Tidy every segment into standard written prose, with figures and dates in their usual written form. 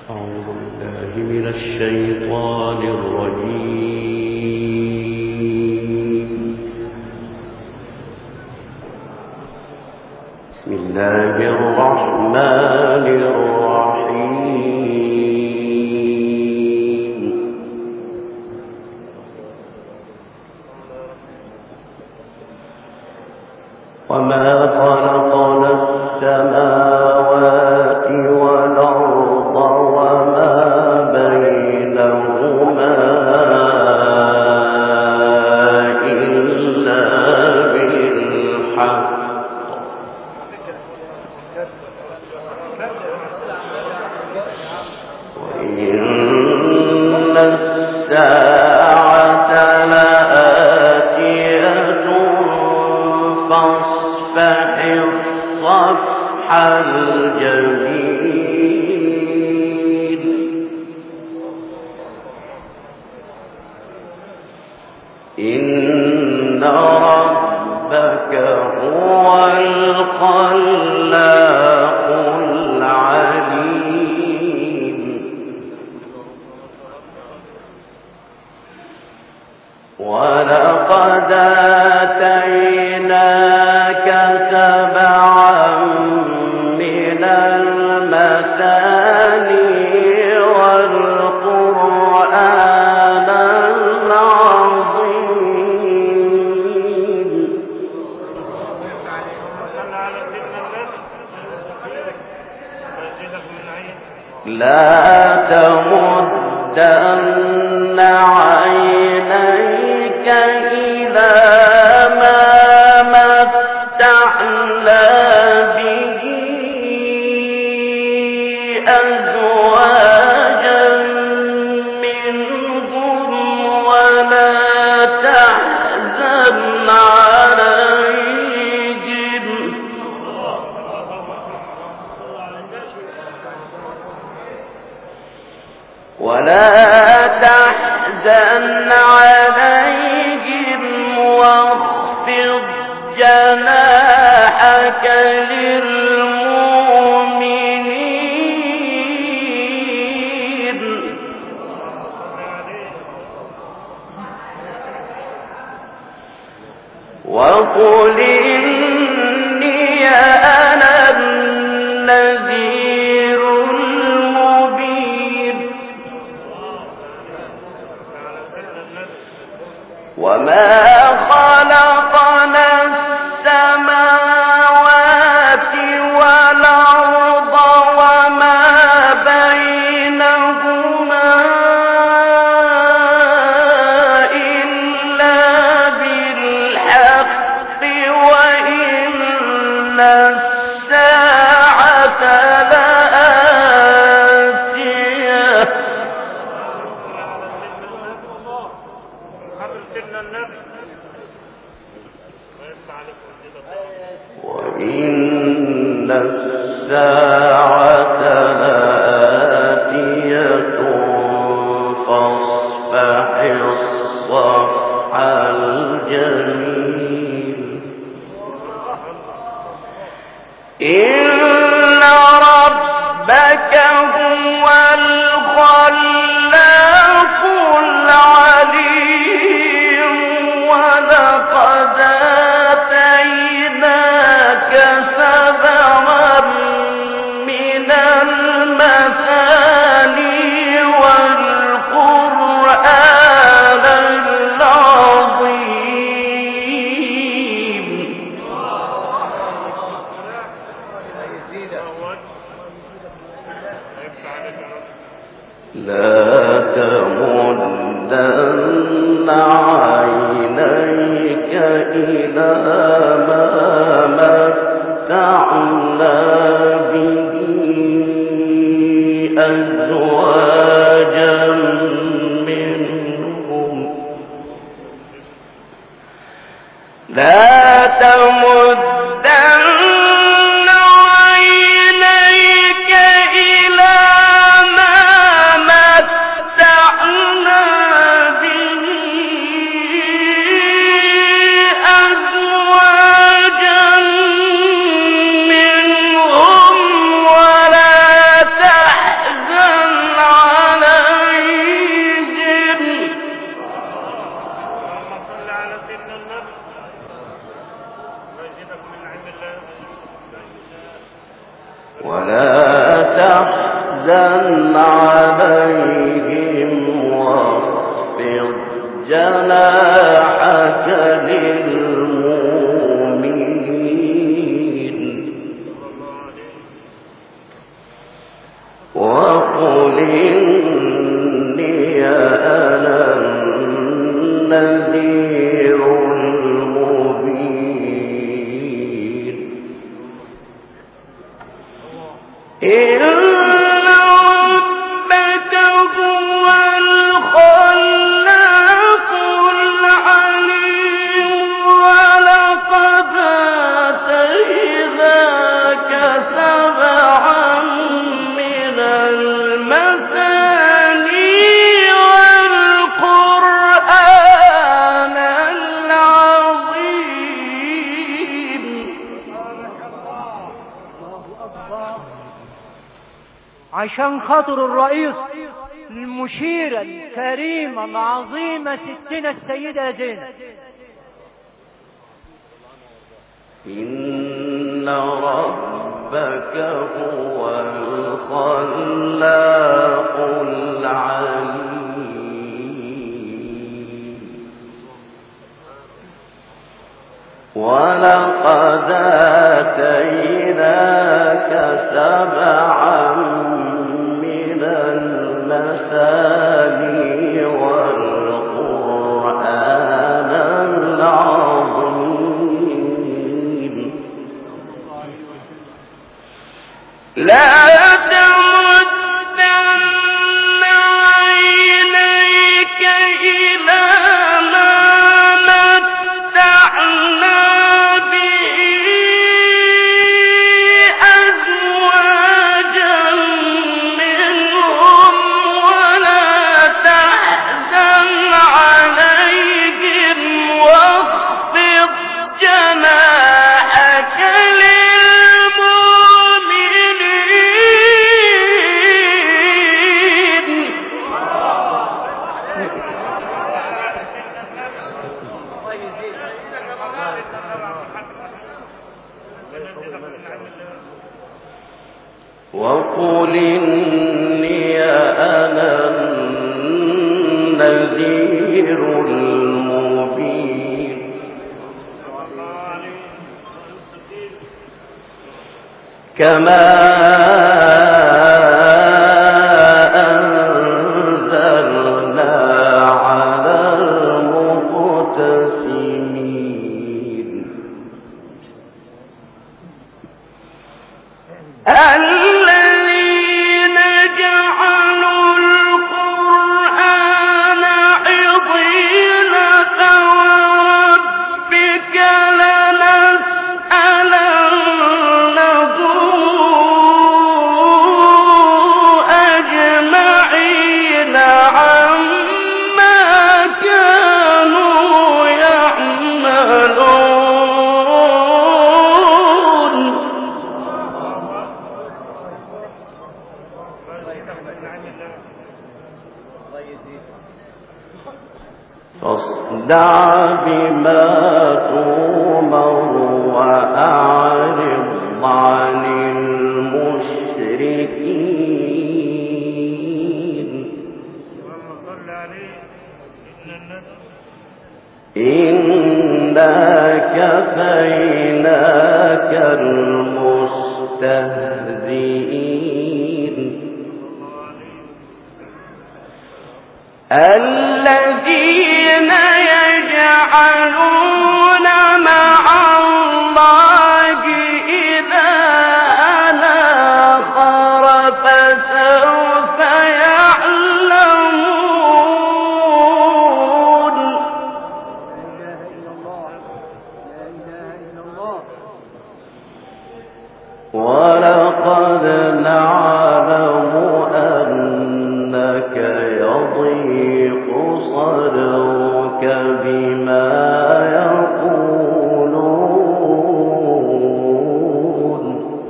أعوذ بالله من الشيطان الرجيم. بسم الله الرحمن الرحيم. وما خلقنا السماوات والأرض وما بينهما إلا بالحق وإن الساعة لآتية فاصفح الصفح الجميل إن ربك هو الخلاق العليم. ولقد آتيناك سبعا من المثاني والقرآن العظيم. لا تمدن عينيك إلى ما متعنا به أزواجا منهم ولا تحزن عليهم واخفض جناحك للمؤمنين وقل إني أنا النذير المبين. وما خلقنا السماوات والأرض وما بينهما إلا بالحق وإن الساعة لآتية وإن الساعة لآتية فاصفح الصفح الجميل إن ربك هو الخلاق العليم. ولقد آتيناك سبعا من المثاني والقرآن العظيم. لا تمدن عينيك إلى ما متعنا به أزواجا منهم لا تمدن عينيك إلى ما متعنا به أزواجا منهم ولا تحزن تحزن عليهم واخفض جناحك للمؤمنين وقل إني أنا النذير المبين إن ربك هو الخلاق العليم ولقد آتيناك سبعا من المثاني والقرآن العظيم عشان خاطر الرئيس المشيرة الكريمة العظيمة ستنا السيدة زينب. إن ربك هو الخلاق العليم ولقد آتيناك سبعا من المثاني والقرآن العظيم لا تمدن عينيك إلى ما متعنا به أزواجا منهم ولا تحزن عليهم واخفض جناحك وقل إني أنا النذير المبين كما أنزلنا على المقتسمين الذين جعلوا القرآن عضين فوربك لنسألنهم أجمعين عما كانوا يعملون فاصدع بما تؤمر وأعرض عن المشركين إنا كفيناك المستهزئين الذين يجعلون مع الله إلها آخر فسوف يعلمون ولقد نعلم أنك يضيق صدرك بما يقولون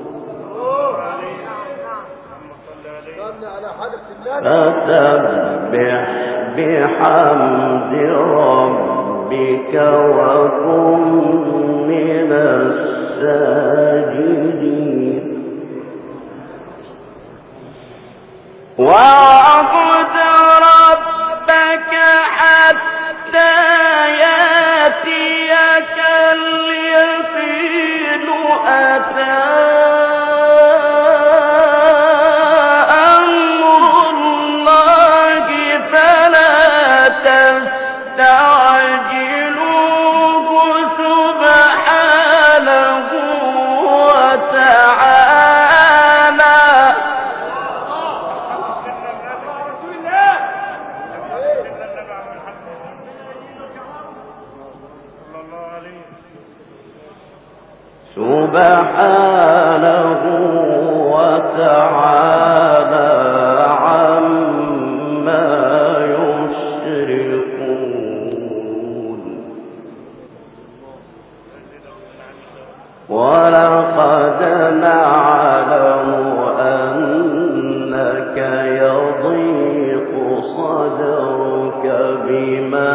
فسبح بحمد ربك وكن من الساجدين سبحانه وتعالى عما يشركون ولقد نعلم أنك يضيق صدرك بما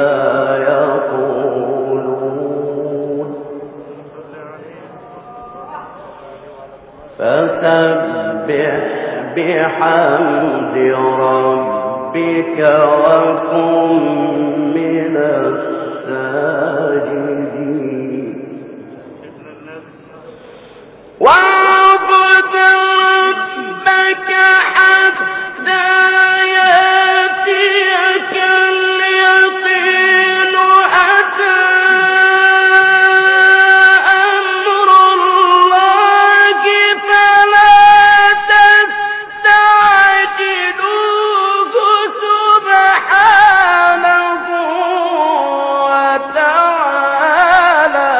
يقولون فسبح بحمد ربك وكن من الساجدين واعبد ربك حتى يأتيك اليقين أتى أمر الله فلا تستعجلوه سبحانه وتعالى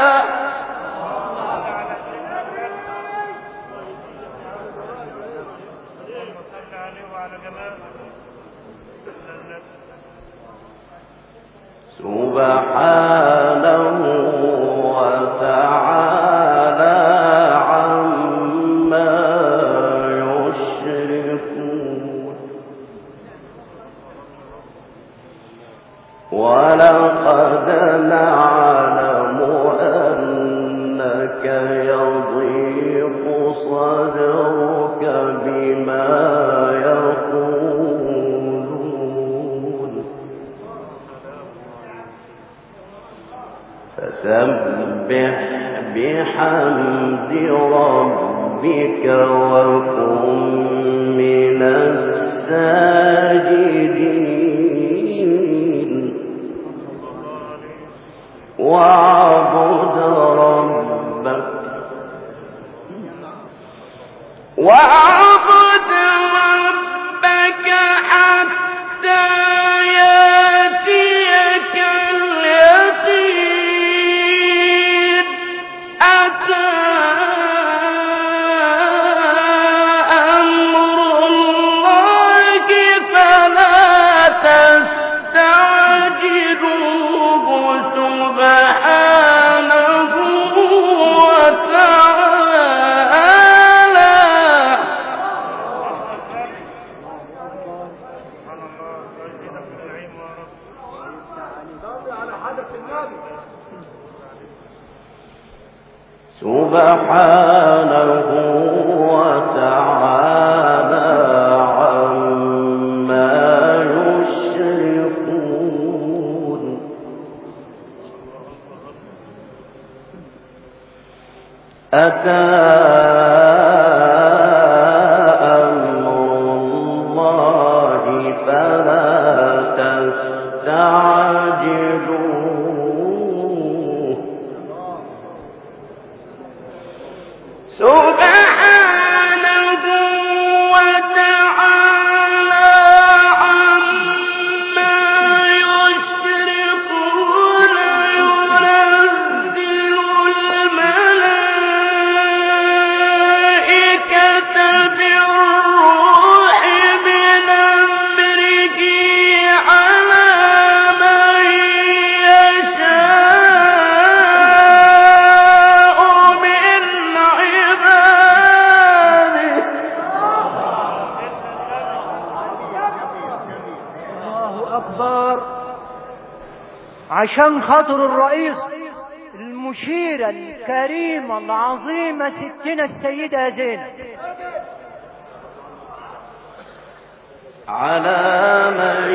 سبحانه وتعالى عما يشركون ولقد نعلم أنك يضيق صدرك بما يقولون فسبح بحمد ربك وكن من الساجدين واعبد ربك حتى يأتيك اليقين أتى أمر الله فلا تستعجلوه سبحانه وتعالى سبحانه وتعالى عما يشركون أتى أمر الله فلا تستعجلوه سبحانه وتعالى عما يشركون ينزل الملائكة بالروح من أمره على من يشاء من عباده الله أكبر. عشان خاطر الرئيس المشيرة الكريمة العظيمة ستنا السيدة زينب على من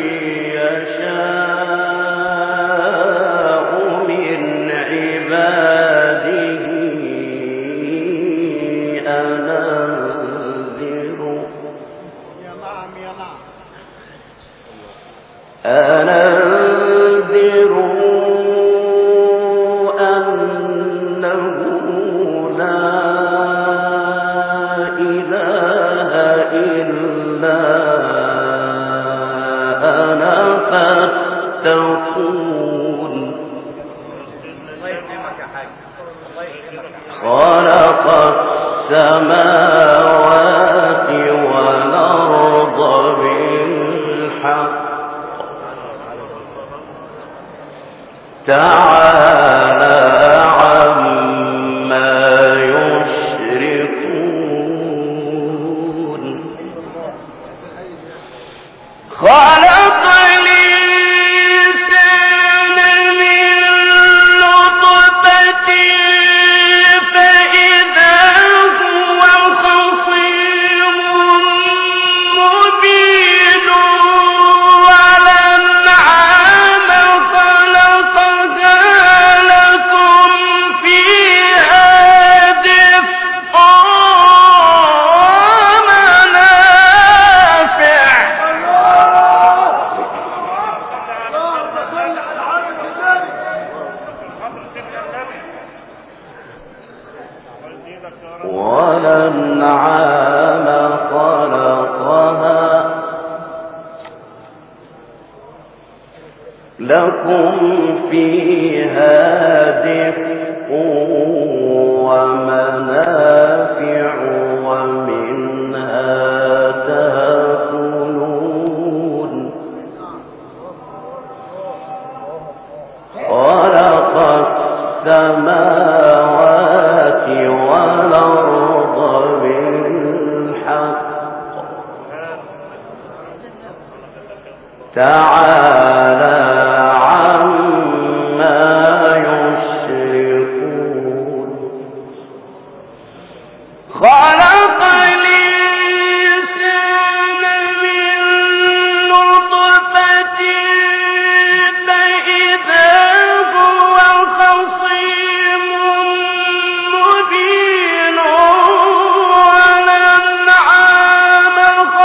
يشاء من عباده أنذروا أنه لا إله إلا أنا فاتقون. خلق السماوات والأرض بالحق تعالى عما يشركون خلق الإنسان من نطفة فإذا هو خصيم مبين والأنعام خلقها لكم فيها دفء ومنافع والأنعام خلقها لكم فيها دفء ومنافع ومنها تأكلون خلق السماوات والأرض بالحق تعالى عما يشركون خلق الإنسان من نطفة فإذا هو خصيم مبين والأنعام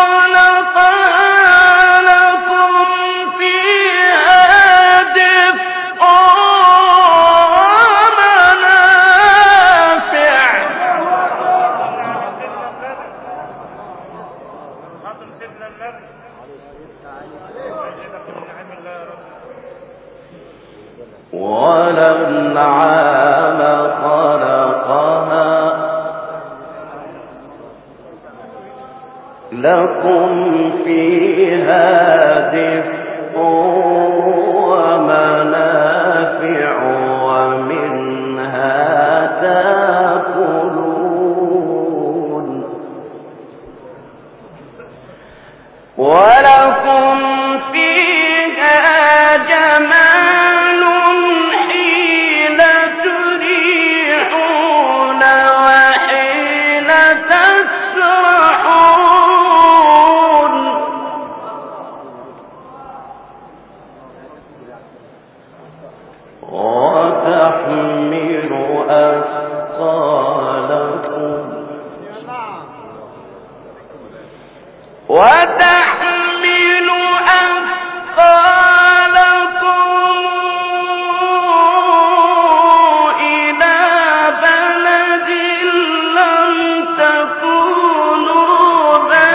خلقها لكم فيها دفء ومنافع والأنعام خلقها لكم فيها دفء ومنافع ومنها تأكلون ولكم فيها جمال حين تريحون وحين تسرحون وتحمل أثقالكم وتحمل أثقالكم إلى بلد لم تكونوا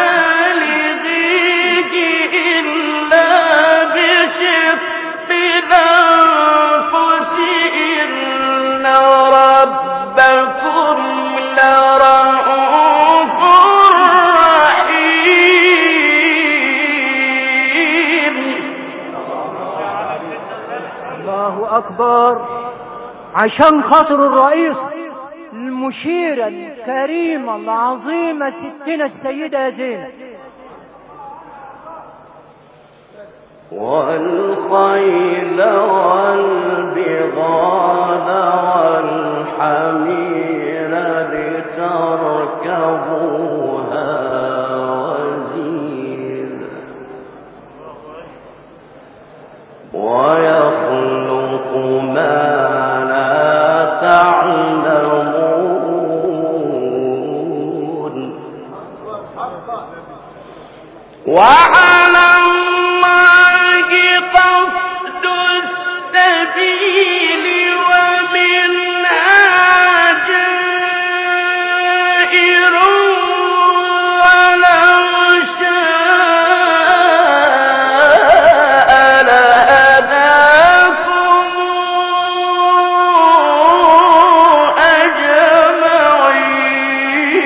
بالغيه إلا بشق الأنفس إن ربكم لرؤوف رحيم الله أكبر. عشان خاطر الرئيس المشيرة الكريمة العظيمة ستنا السيدة زينب والخيل والبغال والحمير لتركبوها وزينة ويخلق ما لا تعلمون وعلى الله قصد السبيل ومنها جائر ولو شاء لهداكم أجمعين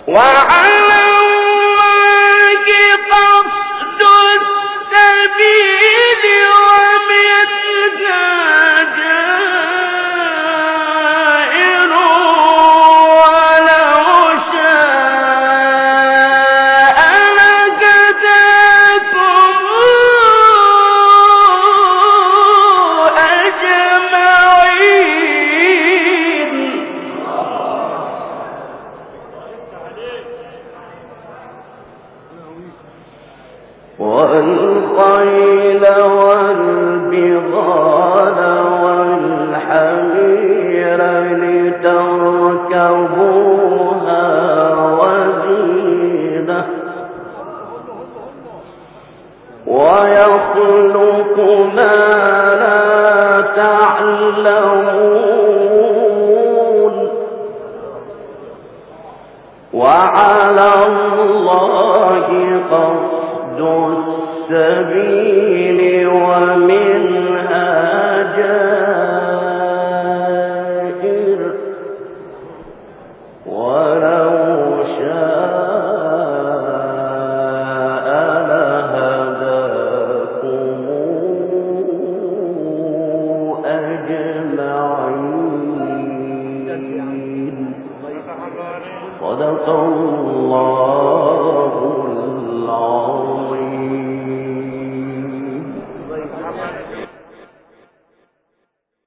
وعلى الله قصد السبيل ومنها جائر ولو شاء لهداكم أجمعين. والخيل والبغال والحمير لتركبوها وزينة ويخلق ما لا تعلمون وعلى الله قصد السبيل ومنها جائر ولو شاء لهداكم أجمعين. صدق الله العظيم.